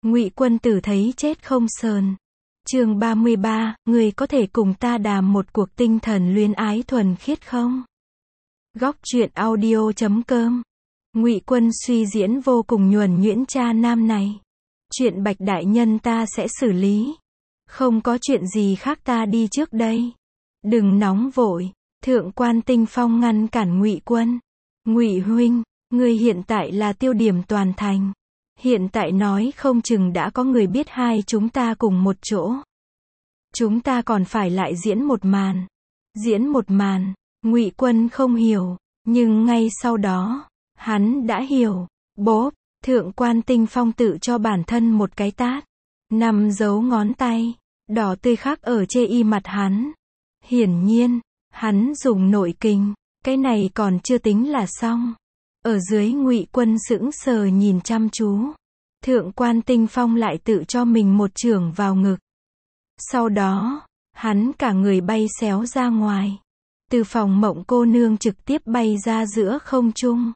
Ngụy Quân Tử thấy chết không sờn. Chương 33, người có thể cùng ta đàm một cuộc tinh thần luyến ái thuần khiết không? Góc truyện audio.com. Ngụy Quân suy diễn vô cùng nhuần nhuyễn cha nam này. Chuyện Bạch đại nhân ta sẽ xử lý. Không có chuyện gì khác, ta đi trước đây. Đừng nóng vội. Thượng quan Tinh Phong ngăn cản Ngụy Quân. Ngụy huynh, người hiện tại là tiêu điểm toàn thành. Hiện tại nói không chừng đã có người biết hai chúng ta cùng một chỗ. Chúng ta còn phải lại diễn một màn. Diễn một màn. Ngụy Quân không hiểu, nhưng ngay sau đó, hắn đã hiểu. Bốp, Thượng quan Tinh Phong tự cho bản thân một cái tát. 5 dấu ngón tay, đỏ tươi khắc ở chê y mặt hắn. Hiển nhiên, hắn dùng nội kình, cái này còn chưa tính là xong. Ở dưới Ngụy Quân sững sờ nhìn chăm chú. Thượng quan Tinh Phong lại tự cho mình một chưởng vào ngực. Sau đó, hắn cả người bay xéo ra ngoài. Từ phòng Mộng cô nương trực tiếp bay ra giữa không trung.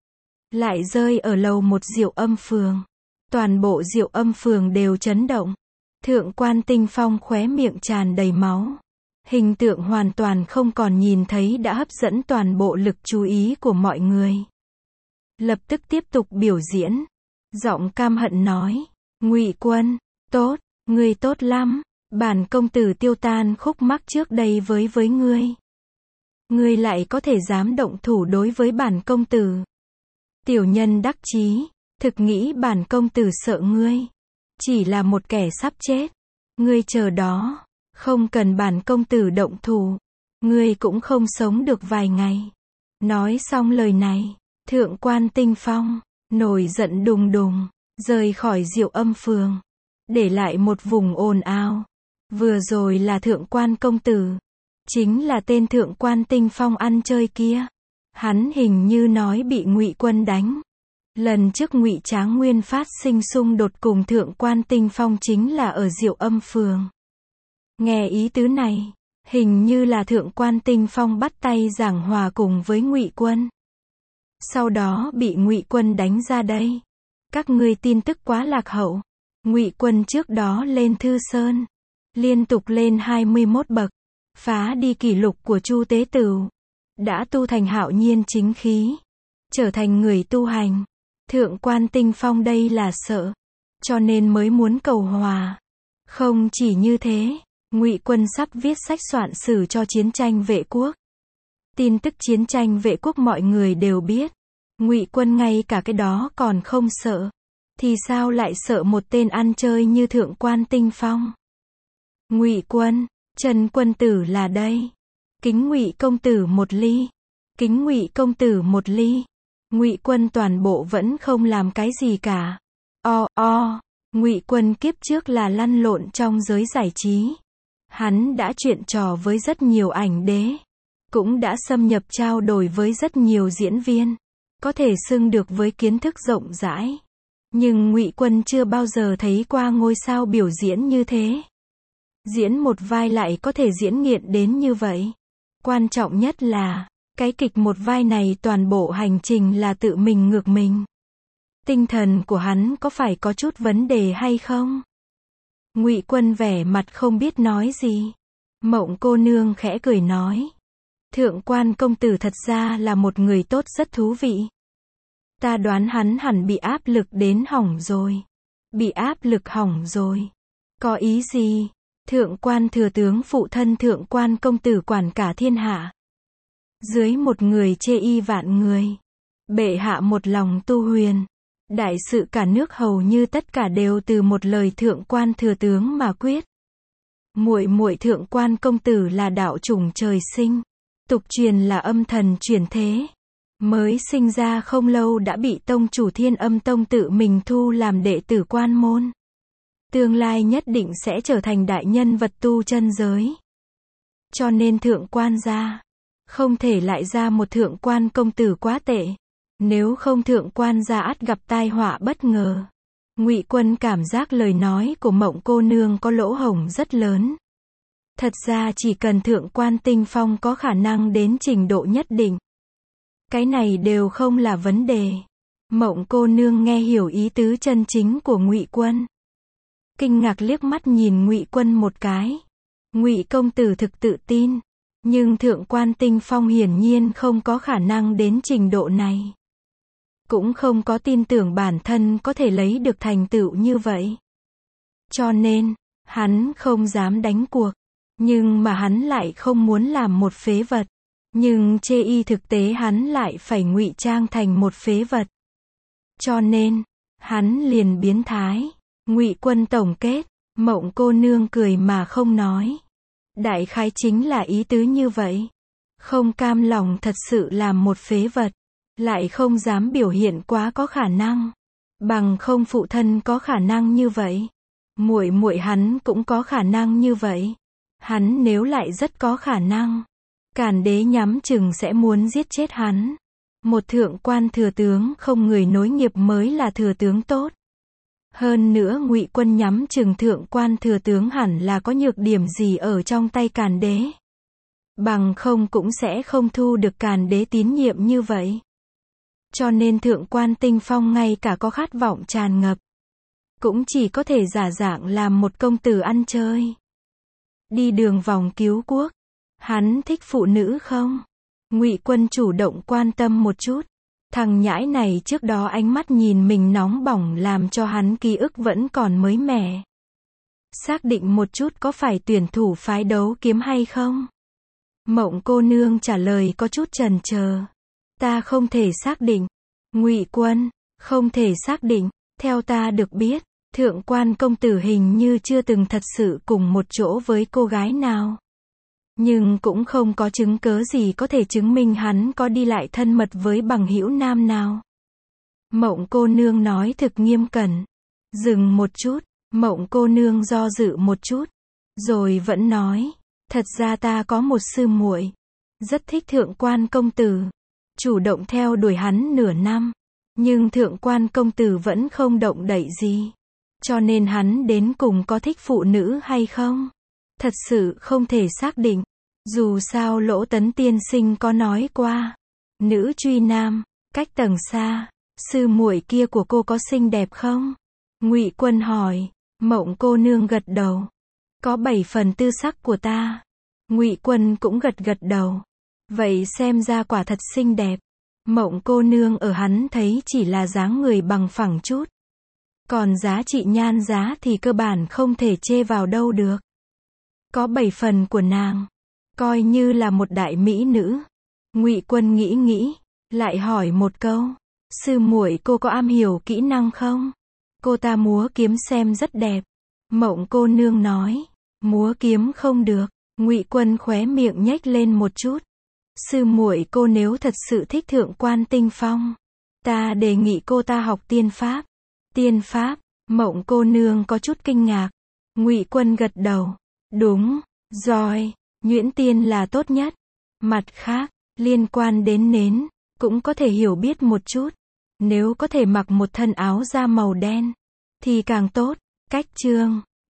Lại rơi ở lầu một Diệu Âm phường. Toàn bộ Diệu Âm phường đều chấn động. Thượng quan Tinh Phong khóe miệng tràn đầy máu. Hình tượng hoàn toàn không còn nhìn thấy đã hấp dẫn toàn bộ lực chú ý của mọi người. Lập tức tiếp tục biểu diễn. Giọng cam hận nói. Ngụy Quân, tốt, ngươi tốt lắm. Bản công tử tiêu tan khúc mắc trước đây với ngươi. Ngươi lại có thể dám động thủ đối với bản công tử. Tiểu nhân đắc chí, thực nghĩ bản công tử sợ ngươi. Chỉ là một kẻ sắp chết. Ngươi chờ đó, không cần bản công tử động thủ. Ngươi cũng không sống được vài ngày. Nói xong lời này, Thượng quan Tinh Phong nổi giận đùng đùng, rời khỏi Diệu Âm phường, để lại một vùng ồn ào. Vừa rồi là Thượng quan công tử, chính là tên Thượng quan Tinh Phong ăn chơi kia. Hắn hình như nói bị Ngụy Quân đánh. Lần trước Ngụy Tráng Nguyên phát sinh xung đột cùng Thượng quan Tinh Phong chính là ở Diệu Âm phường. Nghe ý tứ này, hình như là Thượng quan Tinh Phong bắt tay giảng hòa cùng với Ngụy Quân. Sau đó bị Ngụy Quân đánh ra đây. Các ngươi tin tức quá lạc hậu. Ngụy Quân trước đó lên Thư Sơn, liên tục lên 21 bậc, phá đi kỷ lục của Chu Tế Tửu, đã tu thành hạo nhiên chính khí, trở thành người tu hành. Thượng quan Tinh Phong đây là sợ, cho nên mới muốn cầu hòa. Không chỉ như thế, Ngụy Quân sắp viết sách soạn sử cho chiến tranh vệ quốc. Tin tức chiến tranh vệ quốc mọi người đều biết. Ngụy Quân ngay cả cái đó còn không sợ, thì sao lại sợ một tên ăn chơi như Thượng quan Tinh Phong? Ngụy Quân, Trần quân tử là đây. Kính Ngụy công tử một ly. Kính Ngụy công tử một ly. Ngụy Quân toàn bộ vẫn không làm cái gì cả. Ngụy Quân kiếp trước là lăn lộn trong giới giải trí. Hắn đã chuyện trò với rất nhiều ảnh đế, cũng đã xâm nhập trao đổi với rất nhiều diễn viên, có thể xưng được với kiến thức rộng rãi. Nhưng Ngụy Quân chưa bao giờ thấy qua ngôi sao biểu diễn như thế. Diễn một vai lại có thể diễn nghiện đến như vậy. Quan trọng nhất là, cái kịch một vai này toàn bộ hành trình là tự mình ngược mình. Tinh thần của hắn có phải có chút vấn đề hay không? Ngụy Quân vẻ mặt không biết nói gì. Mộng cô nương khẽ cười nói. Thượng quan công tử thật ra là một người tốt rất thú vị. Ta đoán hắn hẳn bị áp lực đến hỏng rồi. Bị áp lực hỏng rồi. Có ý gì? Thượng quan thừa tướng phụ thân Thượng quan công tử quản cả thiên hạ. Dưới một người chê y vạn người. Bệ hạ một lòng tu huyền. Đại sự cả nước hầu như tất cả đều từ một lời Thượng quan thừa tướng mà quyết. Muội muội Thượng quan công tử là đạo chủng trời sinh. Tục truyền là âm thần chuyển thế. Mới sinh ra không lâu đã bị tông chủ Thiên Âm Tông tự mình thu làm đệ tử quan môn. Tương lai nhất định sẽ trở thành đại nhân vật tu chân giới. Cho nên thượng quan gia không thể lại ra một thượng quan công tử quá tệ. Nếu không thượng quan gia ắt gặp tai họa bất ngờ. Ngụy Quân cảm giác lời nói của Mộng cô nương có lỗ hổng rất lớn. Thật ra chỉ cần Thượng quan Tinh Phong có khả năng đến trình độ nhất định, cái này đều không là vấn đề. Mộng cô nương nghe hiểu ý tứ chân chính của Ngụy Quân. kinh ngạc liếc mắt nhìn Ngụy Quân một cái. Ngụy công tử thực tự tin, nhưng thượng quan Tinh Phong hiển nhiên không có khả năng đến trình độ này. Cũng không có tin tưởng bản thân có thể lấy được thành tựu như vậy. Cho nên, hắn không dám đánh cuộc. Nhưng mà hắn lại không muốn làm một phế vật. Nhưng chê y thực tế hắn lại phải ngụy trang thành một phế vật. Cho nên, hắn liền biến thái. Ngụy Quân tổng kết, Mộng cô nương cười mà không nói. Đại khái chính là ý tứ như vậy. Không cam lòng thật sự làm một phế vật. Lại không dám biểu hiện quá có khả năng. Bằng không phụ thân có khả năng như vậy. Muội muội hắn cũng có khả năng như vậy. Hắn nếu lại rất có khả năng, Càn Đế nhắm chừng sẽ muốn giết chết hắn. Một thượng quan thừa tướng không người nối nghiệp mới là thừa tướng tốt. Hơn nữa Ngụy Quân nhắm chừng thượng quan thừa tướng hẳn là có nhược điểm gì ở trong tay Càn Đế. Bằng không cũng sẽ không thu được Càn Đế tín nhiệm như vậy. Cho nên thượng quan Tinh Phong ngay cả có khát vọng tràn ngập, cũng chỉ có thể giả dạng làm một công tử ăn chơi. Đi đường vòng cứu quốc. Hắn thích phụ nữ không? Ngụy Quân chủ động quan tâm một chút. Thằng nhãi này trước đó ánh mắt nhìn mình nóng bỏng làm cho hắn ký ức vẫn còn mới mẻ. Xác định một chút có phải tuyển thủ phái đấu kiếm hay không? Mộng cô nương trả lời có chút chần chờ. Ta không thể xác định. Ngụy Quân, không thể xác định. Theo ta được biết, thượng quan công tử hình như chưa từng thật sự cùng một chỗ với cô gái nào. Nhưng cũng không có chứng cớ gì có thể chứng minh hắn có đi lại thân mật với bằng hữu nam nào. Mộng cô nương nói thực nghiêm cẩn. Dừng một chút, Mộng cô nương do dự một chút, rồi vẫn nói, thật ra ta có một sư muội, rất thích thượng quan công tử, chủ động theo đuổi hắn nửa năm, nhưng thượng quan công tử vẫn không động đậy gì. Cho nên hắn đến cùng có thích phụ nữ hay không? Thật sự không thể xác định. Dù sao Lỗ Tấn tiên sinh có nói qua, nữ truy nam, cách tầng xa, sư muội kia của cô có xinh đẹp không? Ngụy Quân hỏi. Mộng cô nương gật đầu. Có 7 phần tư sắc của ta. Ngụy Quân cũng gật gật đầu. Vậy xem ra quả thật xinh đẹp. Mộng cô nương ở hắn thấy chỉ là dáng người bằng phẳng chút. Còn giá trị nhan giá thì cơ bản không thể chê vào đâu được. Có 7 phần của nàng, coi như là một đại mỹ nữ. Ngụy Quân nghĩ nghĩ, lại hỏi một câu, sư muội cô có am hiểu kỹ năng không? Cô ta múa kiếm xem rất đẹp. Mộng cô nương nói, múa kiếm không được. Ngụy Quân khóe miệng nhếch lên một chút. Sư muội cô nếu thật sự thích thượng quan Tinh Phong, ta đề nghị cô ta học tiên pháp. Tiên pháp? Mộng cô nương có chút kinh ngạc. Ngụy Quân gật đầu. Đúng, rồi, nhuyễn tiên là tốt nhất. Mặt khác, liên quan đến nến, cũng có thể hiểu biết một chút. Nếu có thể mặc một thân áo da màu đen, thì càng tốt. Cách chương